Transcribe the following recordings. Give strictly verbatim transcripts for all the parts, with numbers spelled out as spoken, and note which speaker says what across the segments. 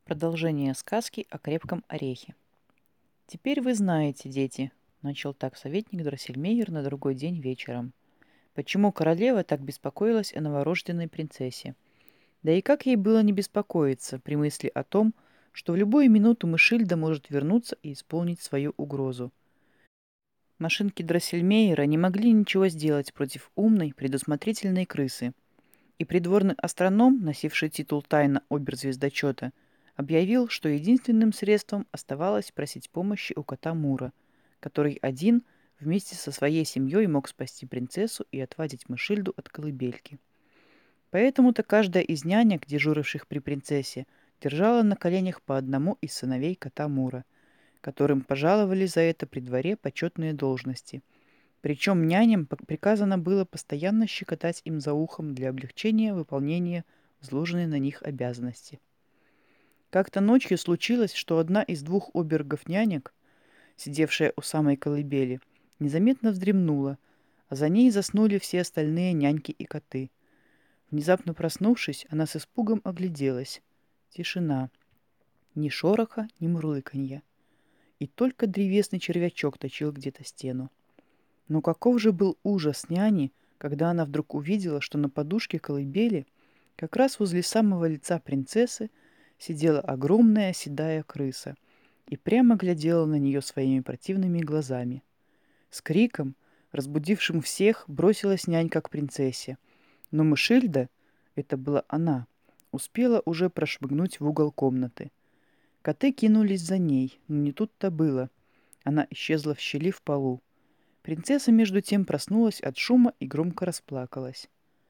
Speaker 1: Продолжение сказки о крепком орехе. «Теперь вы знаете, дети», — начал так советник Дроссельмейер на другой день вечером, «почему королева так беспокоилась о новорожденной принцессе. Да и как ей было не беспокоиться при мысли о том, что в любую минуту Мышильда может вернуться и исполнить свою угрозу. Машинки Дроссельмейера не могли ничего сделать против умной, предусмотрительной крысы, и придворный астроном, носивший титул тайна оберзвездочета, объявил, что единственным средством оставалось просить помощи у кота Мура, который один вместе со своей семьей мог спасти принцессу и отвадить Мышильду от колыбельки. Поэтому-то каждая из нянек, дежуривших при принцессе, держала на коленях по одному из сыновей кота Мура, которым пожаловали за это при дворе почетные должности. Причем няням приказано было постоянно щекотать им за ухом для облегчения выполнения возложенной на них обязанности. Как-то ночью случилось, что одна из двух обергов-нянек, сидевшая у самой колыбели, незаметно вздремнула, а за ней заснули все остальные няньки и коты. Внезапно проснувшись, она с испугом огляделась. Тишина. Ни шороха, ни мурлыканья. И только древесный червячок точил где-то стену. Но каков же был ужас няни, когда она вдруг увидела, что на подушке колыбели, как раз возле самого лица принцессы, сидела огромная седая крыса и прямо глядела на нее своими противными глазами. С криком, разбудившим всех, бросилась нянька к принцессе. Но Мышильда, это была она, успела уже прошмыгнуть в угол комнаты. Коты кинулись за ней, но не тут-то было. Она исчезла в щели в полу. Принцесса между тем проснулась от шума и громко расплакалась.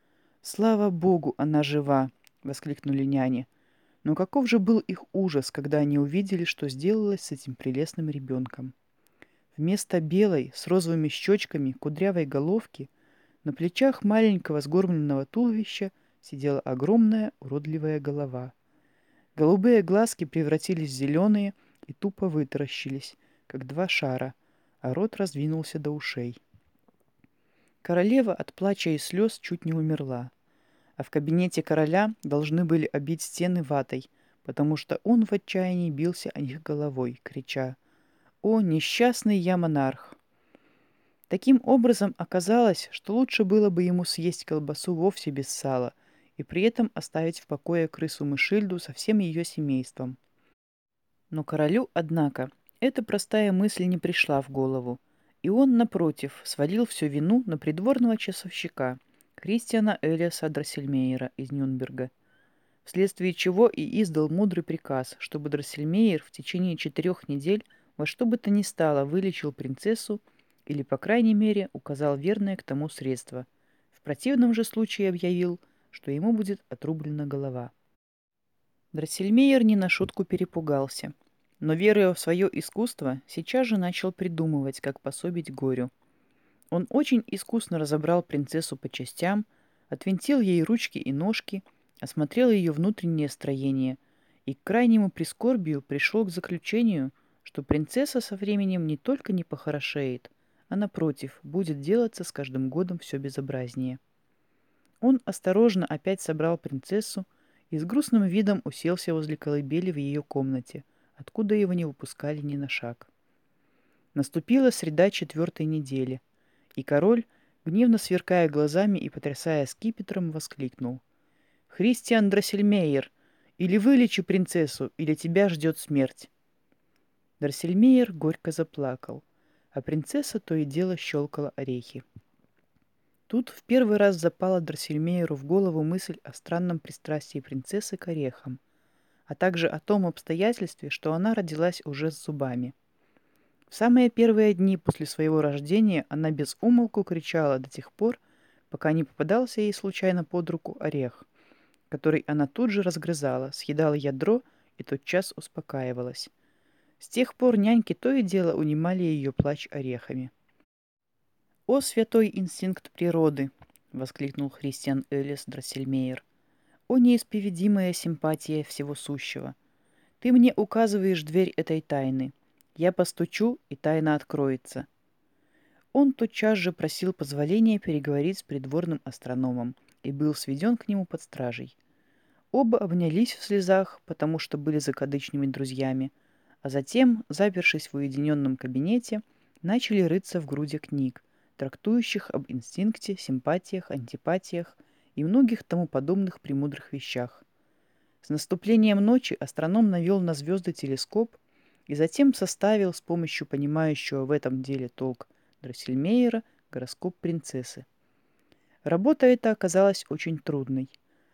Speaker 1: «Слава Богу, она жива!» — воскликнули няни. Но каков же был их ужас, когда они увидели, что сделалось с этим прелестным ребенком. Вместо белой, с розовыми щечками, кудрявой головки, на плечах маленького сгорбленного туловища сидела огромная уродливая голова. Голубые глазки превратились в зеленые и тупо вытаращились, как два шара, а рот раздвинулся до ушей. Королева от плача и слез чуть не умерла, а в кабинете короля должны были обить стены ватой, потому что он в отчаянии бился о них головой, крича: «О, несчастный я монарх!» Таким образом, оказалось, что лучше было бы ему съесть колбасу вовсе без сала и при этом оставить в покое крысу Мышильду со всем ее семейством. Но королю, однако, эта простая мысль не пришла в голову, и он, напротив, свалил всю вину на придворного часовщика Кристиана Элиаса Дроссельмейера из Нюрнберга, вследствие чего и издал мудрый приказ, чтобы Дроссельмейер в течение четырех недель во что бы то ни стало вылечил принцессу или, по крайней мере, указал верное к тому средство. В противном же случае объявил, что ему будет отрублена голова. Дроссельмейер не на шутку перепугался, но, веруя в свое искусство, сейчас же начал придумывать, как пособить горю. Он очень искусно разобрал принцессу по частям, отвинтил ей ручки и ножки, осмотрел ее внутреннее строение и к крайнему прискорбию пришел к заключению, что принцесса со временем не только не похорошеет, а, напротив, будет делаться с каждым годом все безобразнее. Он осторожно опять собрал принцессу и с грустным видом уселся возле колыбели в ее комнате, откуда его не выпускали ни на шаг. Наступила среда четвертой недели, и король, гневно сверкая глазами и потрясая скипетром, воскликнул: «Христиан Дроссельмейер, или вылечи принцессу, или тебя ждет смерть!» Дроссельмейер горько заплакал, а принцесса то и дело щелкала орехи. Тут в первый раз запала Дроссельмейеру в голову мысль о странном пристрастии принцессы к орехам, а также о том обстоятельстве, что она родилась уже с зубами. В самые первые дни после своего рождения она без умолку кричала до тех пор, пока не попадался ей случайно под руку орех, который она тут же разгрызала, съедала ядро и тотчас успокаивалась. С тех пор няньки то и дело унимали ее плач орехами. «О, святой инстинкт природы!» — воскликнул Христиан Элис Дроссельмейер. «О, неисповедимая симпатия всего сущего! Ты мне указываешь дверь этой тайны. Я постучу, и тайна откроется». Он тотчас же просил позволения переговорить с придворным астрономом и был сведен к нему под стражей. Оба обнялись в слезах, потому что были закадычными друзьями, а затем, запершись в уединенном кабинете, начали рыться в груди книг, трактующих об инстинкте, симпатиях, антипатиях и многих тому подобных премудрых вещах. С наступлением ночи астроном навел на звезды телескоп и затем составил с помощью понимающего в этом деле толк Дроссельмейера гороскоп принцессы. Работа эта оказалась очень трудной.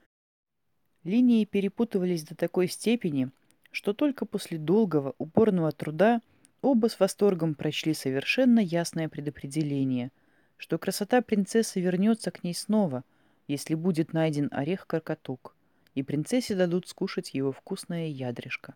Speaker 1: Линии перепутывались до такой степени, что только после долгого, упорного труда оба с восторгом прочли совершенно ясное предопределение, что красота принцессы вернется к ней снова, если будет найден орех-каркатук, и принцессе дадут скушать его вкусное ядрышко.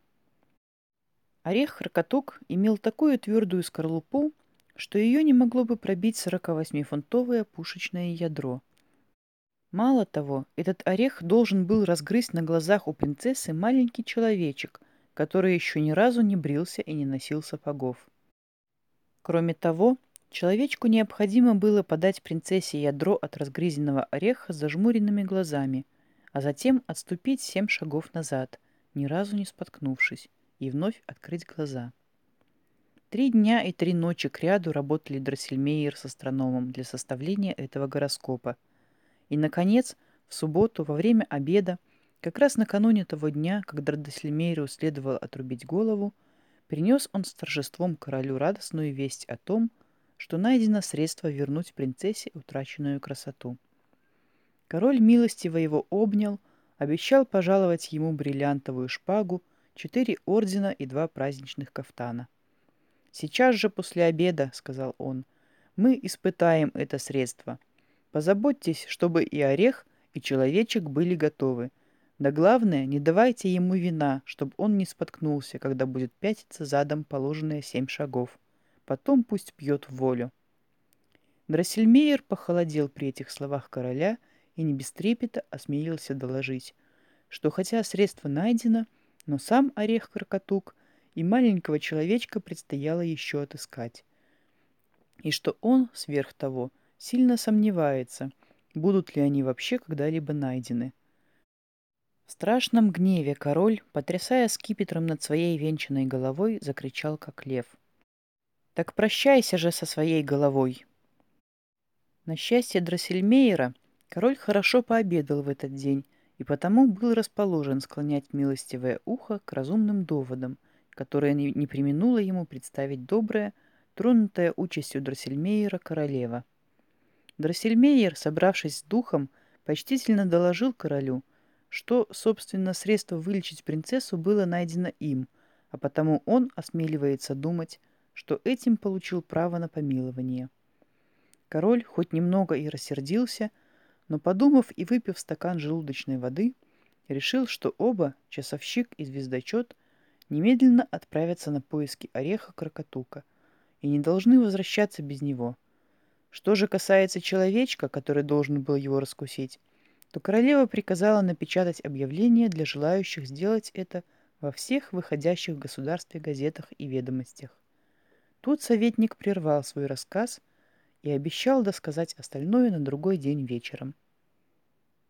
Speaker 1: Орех-каркатук имел такую твердую скорлупу, что ее не могло бы пробить сорокавосьмифунтовое пушечное ядро. Мало того, этот орех должен был разгрызть на глазах у принцессы маленький человечек, который еще ни разу не брился и не носил сапогов. Кроме того, человечку необходимо было подать принцессе ядро от разгрызенного ореха с зажмуренными глазами, а затем отступить семь шагов назад, ни разу не споткнувшись, и вновь открыть глаза. Три дня и три ночи кряду работали Дроссельмейер с астрономом для составления этого гороскопа. И, наконец, в субботу во время обеда, как раз накануне того дня, когда Дроссельмейеру следовало отрубить голову, принес он с торжеством королю радостную весть о том, что найдено средство вернуть принцессе утраченную красоту. Король милостиво его обнял, обещал пожаловать ему бриллиантовую шпагу, четыре ордена и два праздничных кафтана. «Сейчас же после обеда, — сказал он, — мы испытаем это средство. Позаботьтесь, чтобы и орех, и человечек были готовы. Да главное, не давайте ему вина, чтобы он не споткнулся, когда будет пятиться задом положенные семь шагов. Потом пусть пьет в волю». Дроссельмейер похолодел при этих словах короля и не без трепета осмелился доложить, что хотя средство найдено, но сам орех-каркатук и маленького человечка предстояло еще отыскать, и что он, сверх того, сильно сомневается, будут ли они вообще когда-либо найдены. В страшном гневе король, потрясая скипетром над своей венчанной головой, закричал, как лев: «Так прощайся же со своей головой!» На счастье Дроссельмейера, король хорошо пообедал в этот день и потому был расположен склонять милостивое ухо к разумным доводам, которые не, не преминуло ему представить добрая, тронутая участью Дроссельмейера королева. Дроссельмейер, собравшись с духом, почтительно доложил королю, что, собственно, средство вылечить принцессу было найдено им, а потому он осмеливается думать, что этим получил право на помилование. Король хоть немного и рассердился, но, подумав и выпив стакан желудочной воды, решил, что оба, часовщик и звездочет, немедленно отправятся на поиски ореха-каркатука и не должны возвращаться без него. Что же касается человечка, который должен был его раскусить, то королева приказала напечатать объявление для желающих сделать это во всех выходящих в государстве газетах и ведомостях. Тут советник прервал свой рассказ и обещал досказать остальное на другой день вечером.